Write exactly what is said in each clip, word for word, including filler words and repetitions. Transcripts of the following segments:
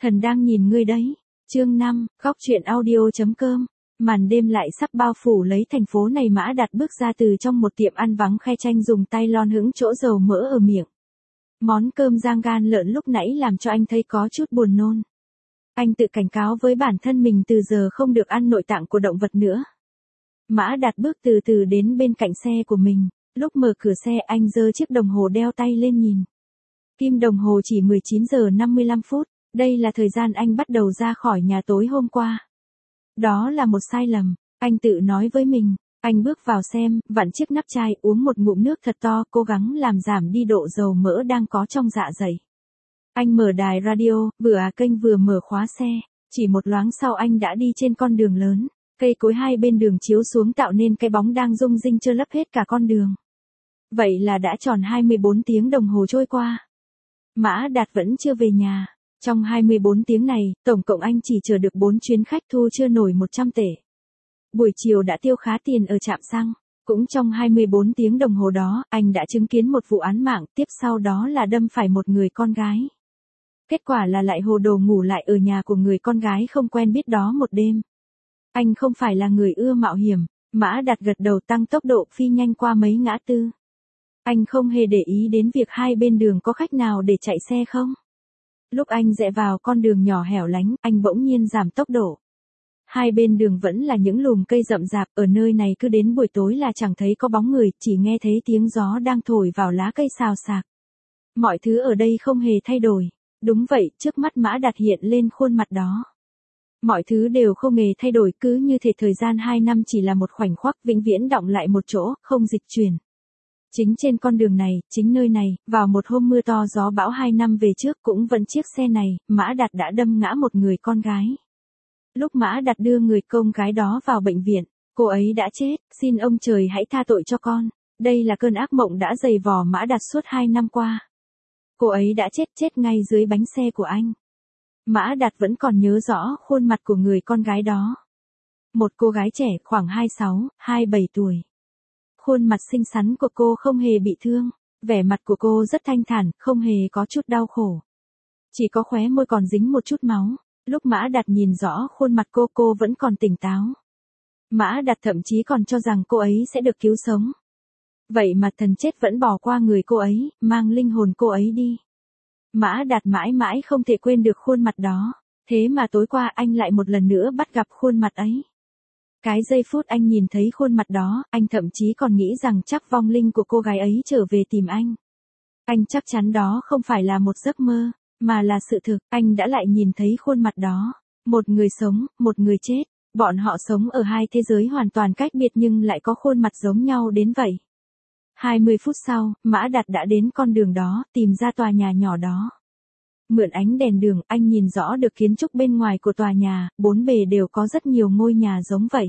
Thần đang nhìn ngươi đấy. Chương năm, góc truyện audio.com. Màn đêm lại sắp bao phủ lấy thành phố này. Mã Đạt bước ra từ trong một tiệm ăn vắng khe chanh, dùng tay lon hững chỗ dầu mỡ ở miệng. Món cơm rang gan lợn lúc nãy làm cho anh thấy có chút buồn nôn. Anh tự cảnh cáo với bản thân mình từ giờ không được ăn nội tạng của động vật nữa. Mã Đạt bước từ từ đến bên cạnh xe của mình. Lúc mở cửa xe anh giơ chiếc đồng hồ đeo tay lên nhìn. Kim đồng hồ chỉ mười chín giờ năm mươi lăm phút. Đây là thời gian anh bắt đầu ra khỏi nhà tối hôm qua. Đó là một sai lầm, anh tự nói với mình. Anh bước vào xem, vặn chiếc nắp chai, uống một ngụm nước thật to, cố gắng làm giảm đi độ dầu mỡ đang có trong dạ dày. Anh mở đài radio, vừa à kênh vừa mở khóa xe. Chỉ một loáng sau anh đã đi trên con đường lớn. Cây cối hai bên đường chiếu xuống tạo nên cái bóng đang rung rinh che lấp hết cả con đường. Vậy là đã tròn hai mươi bốn tiếng đồng hồ trôi qua. Mã Đạt vẫn chưa về nhà. Trong hai mươi bốn tiếng này, tổng cộng anh chỉ chờ được bốn chuyến khách, thu chưa nổi một trăm tệ. Buổi chiều đã tiêu khá tiền ở trạm xăng. Cũng trong hai mươi bốn tiếng đồng hồ đó, anh đã chứng kiến một vụ án mạng, tiếp sau đó là đâm phải một người con gái. Kết quả là lại hồ đồ ngủ lại ở nhà của người con gái không quen biết đó một đêm. Anh không phải là người ưa mạo hiểm. Mã Đạt gật đầu tăng tốc độ phi nhanh qua mấy ngã tư. Anh không hề để ý đến việc hai bên đường có khách nào để chạy xe không. Lúc anh rẽ vào con đường nhỏ hẻo lánh, anh bỗng nhiên giảm tốc độ. Hai bên đường vẫn là những lùm cây rậm rạp, ở nơi này cứ đến buổi tối là chẳng thấy có bóng người, chỉ nghe thấy tiếng gió đang thổi vào lá cây xào xạc. Mọi thứ ở đây không hề thay đổi. Đúng vậy, trước mắt Mã Đạt hiện lên khuôn mặt đó. Mọi thứ đều không hề thay đổi, cứ như thể thời gian hai năm chỉ là một khoảnh khắc vĩnh viễn đọng lại một chỗ, không dịch chuyển. Chính trên con đường này, chính nơi này, vào một hôm mưa to gió bão hai năm về trước, cũng vẫn chiếc xe này, Mã Đạt đã đâm ngã một người con gái. Lúc Mã Đạt đưa người con gái đó vào bệnh viện, cô ấy đã chết, xin ông trời hãy tha tội cho con. Đây là cơn ác mộng đã giày vò Mã Đạt suốt hai năm qua. Cô ấy đã chết chết ngay dưới bánh xe của anh. Mã Đạt vẫn còn nhớ rõ khuôn mặt của người con gái đó. Một cô gái trẻ khoảng hai mươi sáu, hai mươi bảy tuổi. Khuôn mặt xinh xắn của cô không hề bị thương, vẻ mặt của cô rất thanh thản, không hề có chút đau khổ. Chỉ có khóe môi còn dính một chút máu. Lúc Mã Đạt nhìn rõ khuôn mặt cô, cô vẫn còn tỉnh táo. Mã Đạt thậm chí còn cho rằng cô ấy sẽ được cứu sống. Vậy mà thần chết vẫn bỏ qua người cô ấy, mang linh hồn cô ấy đi. Mã Đạt mãi mãi không thể quên được khuôn mặt đó. Thế mà tối qua anh lại một lần nữa bắt gặp khuôn mặt ấy. Cái giây phút anh nhìn thấy khuôn mặt đó, anh thậm chí còn nghĩ rằng chắc vong linh của cô gái ấy trở về tìm anh. Anh chắc chắn đó không phải là một giấc mơ, mà là sự thực. Anh đã lại nhìn thấy khuôn mặt đó. Một người sống, một người chết. Bọn họ sống ở hai thế giới hoàn toàn cách biệt nhưng lại có khuôn mặt giống nhau đến vậy. hai mươi phút sau, Mã Đạt đã đến con đường đó, tìm ra tòa nhà nhỏ đó. Mượn ánh đèn đường, anh nhìn rõ được kiến trúc bên ngoài của tòa nhà, bốn bề đều có rất nhiều ngôi nhà giống vậy.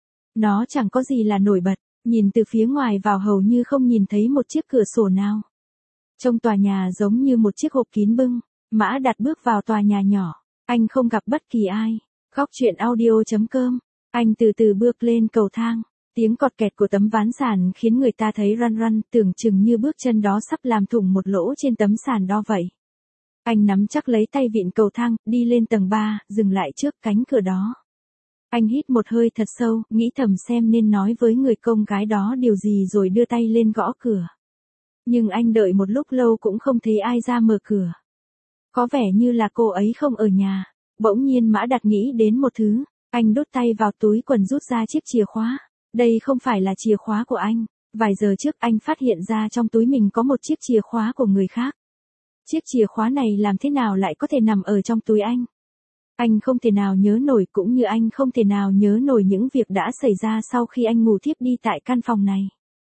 Nó chẳng có gì là nổi bật, nhìn từ phía ngoài vào hầu như không nhìn thấy một chiếc cửa sổ nào. Trong tòa nhà giống như một chiếc hộp kín bưng. Mã Đạt bước vào tòa nhà nhỏ, anh không gặp bất kỳ ai. Góc truyện audio.com. Anh từ từ bước lên cầu thang. Tiếng cọt kẹt của tấm ván sàn khiến người ta thấy răn răn, tưởng chừng như bước chân đó sắp làm thủng một lỗ trên tấm sàn đó vậy. Anh nắm chắc lấy tay vịn cầu thang, đi lên tầng ba, dừng lại trước cánh cửa đó. Anh hít một hơi thật sâu, nghĩ thầm xem nên nói với người con gái đó điều gì rồi đưa tay lên gõ cửa. Nhưng anh đợi một lúc lâu cũng không thấy ai ra mở cửa. Có vẻ như là cô ấy không ở nhà. Bỗng nhiên Mã Đạt nghĩ đến một thứ. Anh đút tay vào túi quần rút ra chiếc chìa khóa. Đây không phải là chìa khóa của anh. Vài giờ trước anh phát hiện ra trong túi mình có một chiếc chìa khóa của người khác. Chiếc chìa khóa này làm thế nào lại có thể nằm ở trong túi anh? Anh không thể nào nhớ nổi, cũng như anh không thể nào nhớ nổi những việc đã xảy ra sau khi anh ngủ thiếp đi tại căn phòng này.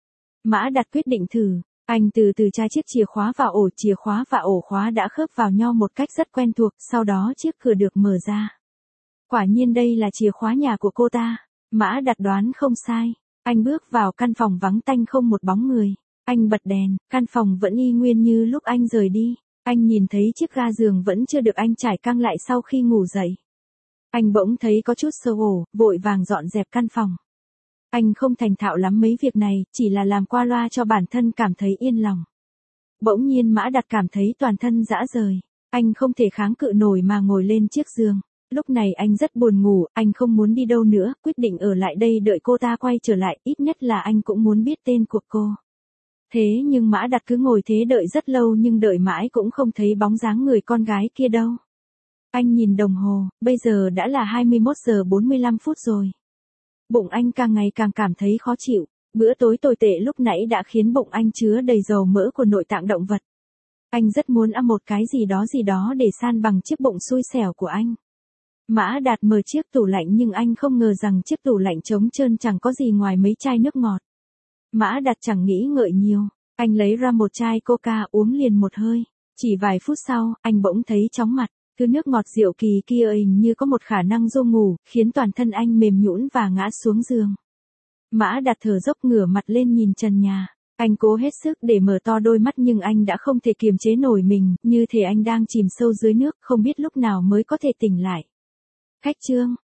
Mã Đạt quyết định thử. Anh từ từ tra chiếc chìa khóa vào ổ, chìa khóa và ổ khóa đã khớp vào nhau một cách rất quen thuộc, sau đó chiếc cửa được mở ra. Quả nhiên đây là chìa khóa nhà của cô ta. Mã Đạt đoán không sai. Anh bước vào căn phòng vắng tanh không một bóng người. Anh bật đèn, căn phòng vẫn y nguyên như lúc anh rời đi. Anh nhìn thấy chiếc ga giường vẫn chưa được anh trải căng lại sau khi ngủ dậy. Anh bỗng thấy có chút xấu hổ, vội vàng dọn dẹp căn phòng. Anh không thành thạo lắm mấy việc này, chỉ là làm qua loa cho bản thân cảm thấy yên lòng. Bỗng nhiên Mã Đạt cảm thấy toàn thân rã rời. Anh không thể kháng cự nổi mà ngồi lên chiếc giường. Lúc này anh rất buồn ngủ, anh không muốn đi đâu nữa, quyết định ở lại đây đợi cô ta quay trở lại, ít nhất là anh cũng muốn biết tên của cô. Thế nhưng Mã Đạt cứ ngồi thế đợi rất lâu nhưng đợi mãi cũng không thấy bóng dáng người con gái kia đâu. Anh nhìn đồng hồ, bây giờ đã là hai mươi mốt giờ bốn mươi lăm phút rồi. Bụng anh càng ngày càng cảm thấy khó chịu, bữa tối tồi tệ lúc nãy đã khiến bụng anh chứa đầy dầu mỡ của nội tạng động vật. Anh rất muốn ăn một cái gì đó gì đó để san bằng chiếc bụng xui xẻo của anh. Mã Đạt mở chiếc tủ lạnh nhưng anh không ngờ rằng chiếc tủ lạnh trống trơn chẳng có gì ngoài mấy chai nước ngọt. Mã Đạt chẳng nghĩ ngợi nhiều, anh lấy ra một chai coca uống liền một hơi. Chỉ vài phút sau, anh bỗng thấy chóng mặt, thứ nước ngọt rượu kỳ kia hình như có một khả năng dô ngủ, khiến toàn thân anh mềm nhũn và ngã xuống giường. Mã Đạt thở dốc ngửa mặt lên nhìn trần nhà. Anh cố hết sức để mở to đôi mắt nhưng anh đã không thể kiềm chế nổi mình, như thể anh đang chìm sâu dưới nước, không biết lúc nào mới có thể tỉnh lại. Khách Trương,